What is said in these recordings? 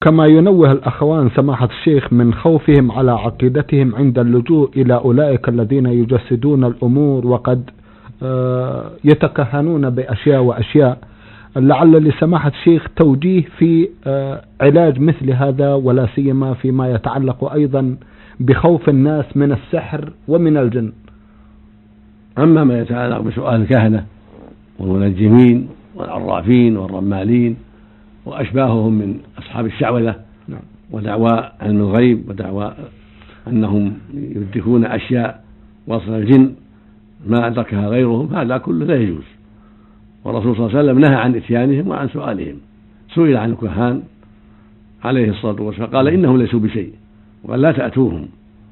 كما ينوه الأخوان سماحة الشيخ من خوفهم على عقيدتهم عند اللجوء إلى أولئك الذين يجسدون الأمور وقد يتكهنون بأشياء وأشياء، لعل لسماحة الشيخ توجيه في علاج مثل هذا، ولا سيما فيما يتعلق أيضا بخوف الناس من السحر ومن الجن. أما ما يتعلق بسؤال الكهنة والمنجمين والعرافين والرمالين وأشباههم من أصحاب الشعوذة ودعوى علم الغيب ودعوى أنهم يدركون أشياء وصل الجن ما أدركها غيرهم، هذا كله لا يجوز. والرسول صلى الله عليه وسلم نهى عن إتيانهم وعن سؤالهم. سئل عن الكهان عليه الصلاة والسلام قال إنهم ليسوا بشيء، وقال لا تأتوهم.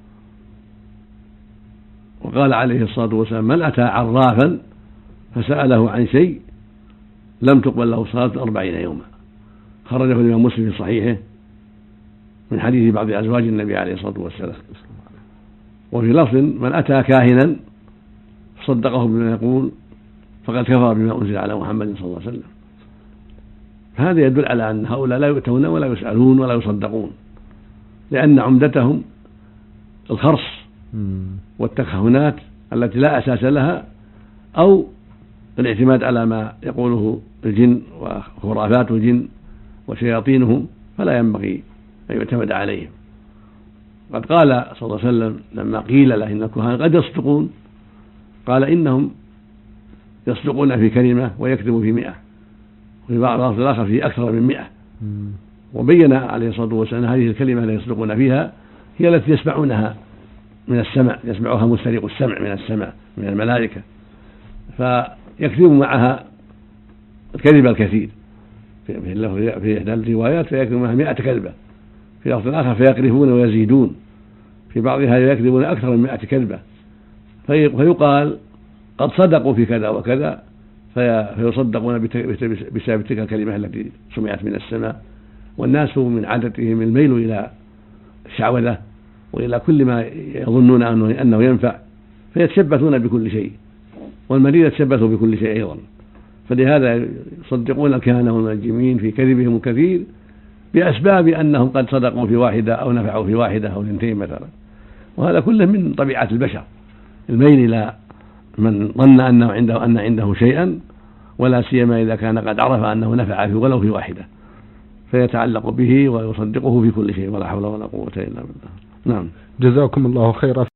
وقال عليه الصلاة والسلام من أتى عرافا فسأله عن شيء لم تقبل له صلاة 40 يوما. خرجه الإمام مسلم في صحيحه من حديث بعض أزواج النبي عليه الصلاة والسلام. وفي لفظ من أتى كاهنا صدقه بما يقول فقد كفر بما أنزل على محمد صلى الله عليه وسلم. هذا يدل على أن هؤلاء لا يؤتون ولا يسألون ولا يصدقون، لأن عمدتهم الخرص والتكهنات التي لا أساس لها، أو الاعتماد على ما يقوله الجن وخرافات الجن وشياطينهم، فلا ينبغي أن يعتمد عليهم. قد قال صلى الله عليه وسلم لما قيل له إن الكهان قد يصدقون قال إنهم يصدقون في كلمة ويكذب في 100، وفي بعض الآخر في أكثر من 100. وبين عليه الصلاة والسلام هذه الكلمة التي يصدقون فيها هي التي يسمعونها من السمع، يسمعها مسترق السمع من السمع من الملائكة، فيكذب معها الكذب الكثير في إحدى الروايات، فيكذب معها 100 كذبة، في لفظ آخر فيقذفون ويزيدون، في بعضها يكذبون أكثر من 100 كذبة، فيقال قد صدقوا في كذا وكذا، فيصدقون بسبب تلك الكلمة التي سمعت من السماء. والناس من عادتهم الميل إلى الشعوذة وإلى كل ما يظنون أنه ينفع، فيتشبثون بكل شيء، والمريض يتشبث بكل شيء أيضا. فلهذا يصدقون الكهنة والمنجمين في كذبهم الكثير بأسباب أنهم قد صدقوا في واحدة أو نفعوا في واحدة أو 2 مثلا. وهذا كله من طبيعة البشر، الميل إلى من ظن أن عنده شيئا، ولا سيما إذا كان قد عرف أنه نفع في ولو في واحدة، فيتعلق به ويصدقه في كل شيء، ولا حول ولا قوة إلا بالله. نعم، جزاكم الله خيرا.